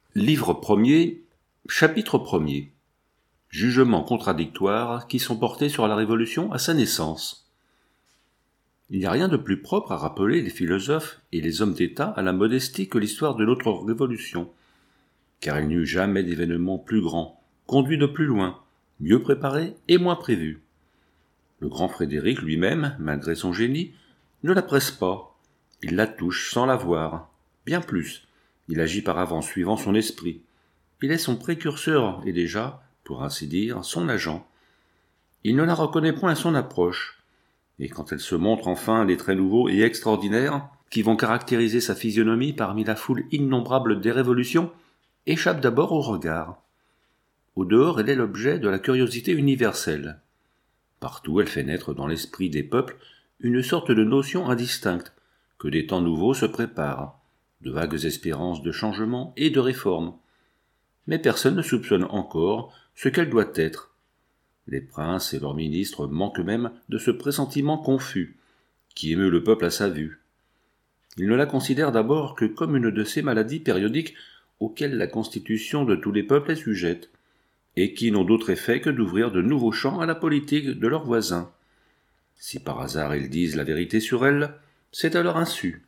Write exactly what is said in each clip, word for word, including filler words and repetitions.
Livre premier, chapitre premier. Jugements contradictoires qui sont portés sur la Révolution à sa naissance. Il n'y a rien de plus propre à rappeler les philosophes et les hommes d'État à la modestie que l'histoire de notre Révolution, car il n'y eut jamais d'événement plus grand, conduit de plus loin, mieux préparé et moins prévu. Le grand Frédéric lui-même, malgré son génie, ne la presse pas, il la touche sans la voir, bien plus. Il agit par avance suivant son esprit. Il est son précurseur et déjà, pour ainsi dire, son agent. Il ne la reconnaît point à son approche. Et quand elle se montre enfin les traits nouveaux et extraordinaires qui vont caractériser sa physionomie parmi la foule innombrable des révolutions, échappe d'abord au regard. Au dehors, elle est l'objet de la curiosité universelle. Partout, elle fait naître dans l'esprit des peuples une sorte de notion indistincte, que des temps nouveaux se préparent, de vagues espérances de changement et de réforme. Mais personne ne soupçonne encore ce qu'elle doit être. Les princes et leurs ministres manquent même de ce pressentiment confus, qui émeut le peuple à sa vue. Ils ne la considèrent d'abord que comme une de ces maladies périodiques auxquelles la constitution de tous les peuples est sujette, et qui n'ont d'autre effet que d'ouvrir de nouveaux champs à la politique de leurs voisins. Si par hasard ils disent la vérité sur elle, c'est à leur insu.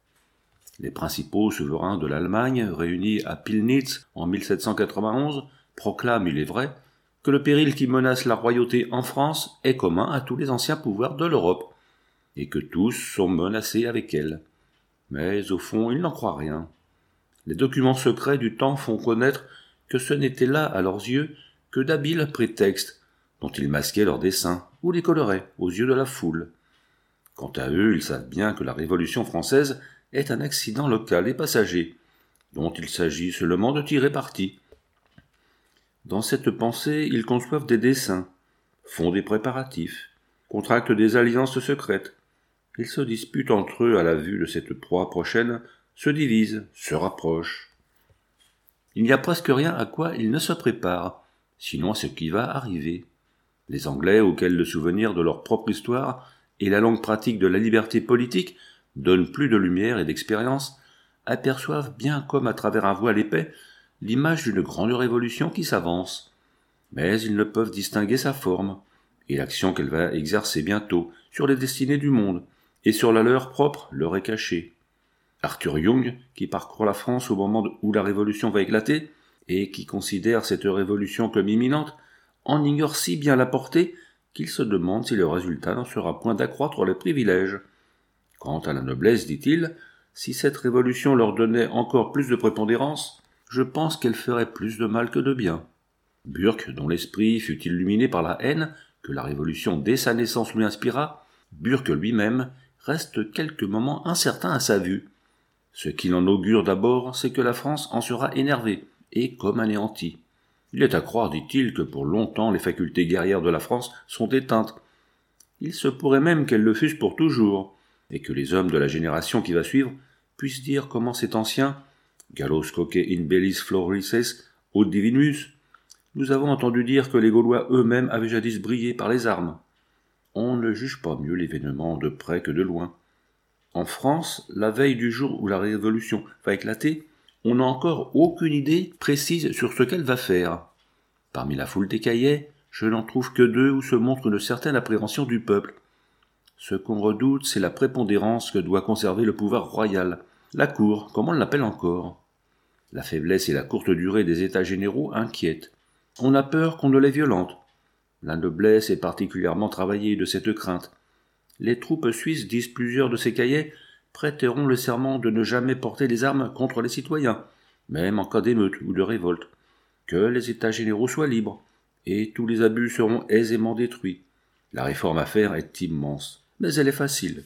Les principaux souverains de l'Allemagne, réunis à Pillnitz en mille sept cent quatre-vingt-onze, proclament, il est vrai, que le péril qui menace la royauté en France est commun à tous les anciens pouvoirs de l'Europe, et que tous sont menacés avec elle. Mais au fond, ils n'en croient rien. Les documents secrets du temps font connaître que ce n'était là, à leurs yeux, que d'habiles prétextes, dont ils masquaient leurs desseins, ou les coloraient, aux yeux de la foule. Quant à eux, ils savent bien que la Révolution française est un accident local et passager, dont il s'agit seulement de tirer parti. Dans cette pensée, ils conçoivent des desseins, font des préparatifs, contractent des alliances secrètes. Ils se disputent entre eux à la vue de cette proie prochaine, se divisent, se rapprochent. Il n'y a presque rien à quoi ils ne se préparent, sinon à ce qui va arriver. Les Anglais, auxquels le souvenir de leur propre histoire et la longue pratique de la liberté politique donnent plus de lumière et d'expérience, aperçoivent bien comme à travers un voile épais l'image d'une grande révolution qui s'avance. Mais ils ne peuvent distinguer sa forme, et l'action qu'elle va exercer bientôt sur les destinées du monde, et sur la leur propre leur est cachée. Arthur Young, qui parcourt la France au moment où la révolution va éclater, et qui considère cette révolution comme imminente, en ignore si bien la portée qu'il se demande si le résultat n'en sera point d'accroître les privilèges. Quant à la noblesse, dit-il, si cette révolution leur donnait encore plus de prépondérance, je pense qu'elle ferait plus de mal que de bien. Burke, dont l'esprit fut illuminé par la haine que la révolution dès sa naissance lui inspira, Burke lui-même reste quelques moments incertain à sa vue. Ce qu'il en augure d'abord, c'est que la France en sera énervée et comme anéantie. Il est à croire, dit-il, que pour longtemps les facultés guerrières de la France sont éteintes. Il se pourrait même qu'elles le fussent pour toujours, et que les hommes de la génération qui va suivre puissent dire comment cet ancien « Gallos coque in bellis florises aut divinus » nous avons entendu dire que les Gaulois eux-mêmes avaient jadis brillé par les armes. On ne juge pas mieux l'événement de près que de loin. En France, la veille du jour où la Révolution va éclater, on n'a encore aucune idée précise sur ce qu'elle va faire. Parmi la foule des cahiers, je n'en trouve que deux où se montre une certaine appréhension du peuple. Ce qu'on redoute, c'est la prépondérance que doit conserver le pouvoir royal, la cour, comme on l'appelle encore. La faiblesse et la courte durée des états généraux inquiètent. On a peur qu'on ne les violente. La noblesse est particulièrement travaillée de cette crainte. Les troupes suisses, disent plusieurs de ces cahiers, prêteront le serment de ne jamais porter les armes contre les citoyens, même en cas d'émeute ou de révolte, que les états généraux soient libres, et tous les abus seront aisément détruits. La réforme à faire est immense, mais elle est facile.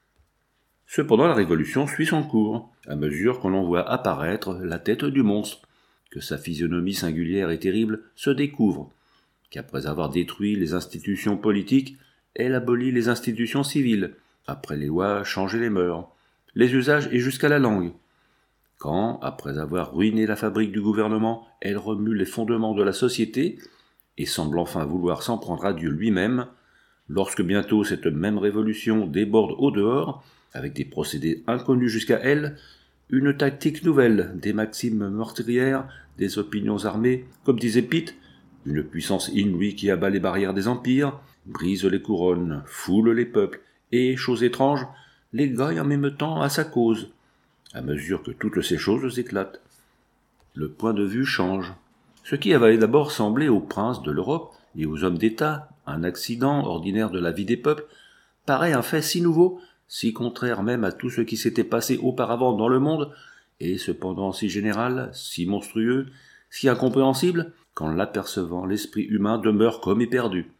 Cependant, la révolution suit son cours, à mesure qu'on en voit apparaître la tête du monstre, que sa physionomie singulière et terrible se découvre, qu'après avoir détruit les institutions politiques, elle abolit les institutions civiles, après les lois changé les mœurs, les usages et jusqu'à la langue. Quand, après avoir ruiné la fabrique du gouvernement, elle remue les fondements de la société, et semble enfin vouloir s'en prendre à Dieu lui-même, lorsque bientôt cette même révolution déborde au dehors, avec des procédés inconnus jusqu'à elle, une tactique nouvelle, des maximes meurtrières, des opinions armées, comme disait Pitt, une puissance inouïe qui abat les barrières des empires, brise les couronnes, foule les peuples, et, chose étrange, les gagne en même temps à sa cause, à mesure que toutes ces choses éclatent. Le point de vue change. Ce qui avait d'abord semblé aux princes de l'Europe et aux hommes d'État un accident ordinaire de la vie des peuples, paraît un fait si nouveau, si contraire même à tout ce qui s'était passé auparavant dans le monde, et cependant si général, si monstrueux, si incompréhensible, qu'en l'apercevant l'esprit humain demeure comme éperdu.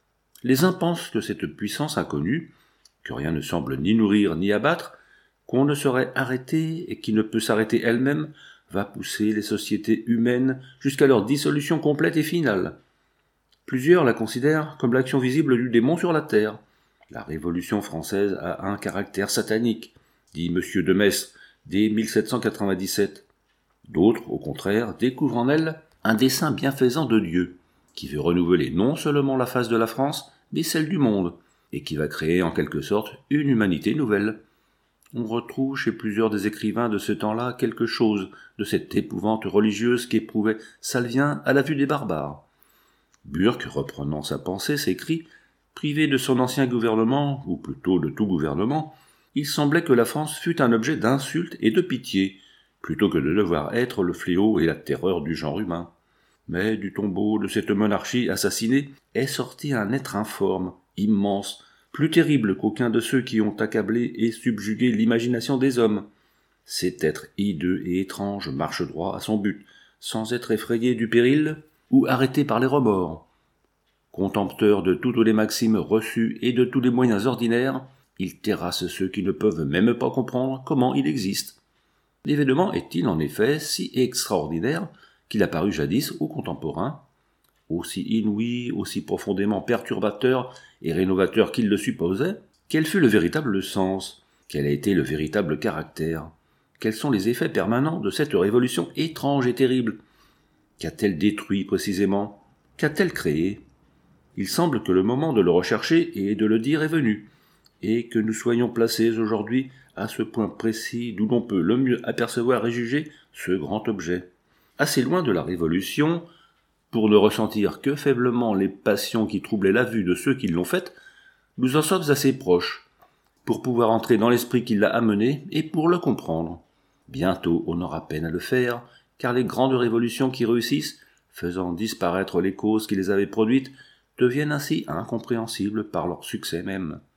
Les uns pensent que cette puissance inconnue, que rien ne semble ni nourrir ni abattre, qu'on ne saurait arrêter et qui ne peut s'arrêter elle-même, va pousser les sociétés humaines jusqu'à leur dissolution complète et finale. Plusieurs la considèrent comme l'action visible du démon sur la terre. La Révolution française a un caractère satanique, dit M. de Maistre dès mille sept cent quatre-vingt-dix-sept. D'autres, au contraire, découvrent en elle un dessein bienfaisant de Dieu, qui veut renouveler non seulement la face de la France, mais celle du monde, et qui va créer en quelque sorte une humanité nouvelle. On retrouve chez plusieurs des écrivains de ce temps-là quelque chose de cette épouvante religieuse qu'éprouvait Salvien à la vue des barbares. Burke, reprenant sa pensée, s'écrit « Privé de son ancien gouvernement, ou plutôt de tout gouvernement, il semblait que la France fût un objet d'insulte et de pitié, plutôt que de devoir être le fléau et la terreur du genre humain. Mais du tombeau de cette monarchie assassinée est sorti un être informe, immense, plus terrible qu'aucun de ceux qui ont accablé et subjugué l'imagination des hommes. Cet être hideux et étrange marche droit à son but, sans être effrayé du péril ou arrêté par les remords. Contempteur de toutes les maximes reçues et de tous les moyens ordinaires, il terrasse ceux qui ne peuvent même pas comprendre comment il existe. L'événement est-il en effet si extraordinaire qu'il a paru jadis aux contemporains, aussi inouï, aussi profondément perturbateur et rénovateur qu'il le supposait? Quel fut le véritable sens? Quel a été le véritable caractère? Quels sont les effets permanents de cette révolution étrange et terrible? Qu'a-t-elle détruit précisément? Qu'a-t-elle créé? Il semble que le moment de le rechercher et de le dire est venu, et que nous soyons placés aujourd'hui à ce point précis d'où l'on peut le mieux apercevoir et juger ce grand objet. Assez loin de la Révolution, pour ne ressentir que faiblement les passions qui troublaient la vue de ceux qui l'ont faite, nous en sommes assez proches, pour pouvoir entrer dans l'esprit qui l'a amené et pour le comprendre. Bientôt on aura peine à le faire, car les grandes révolutions qui réussissent, faisant disparaître les causes qui les avaient produites, deviennent ainsi incompréhensibles par leur succès même.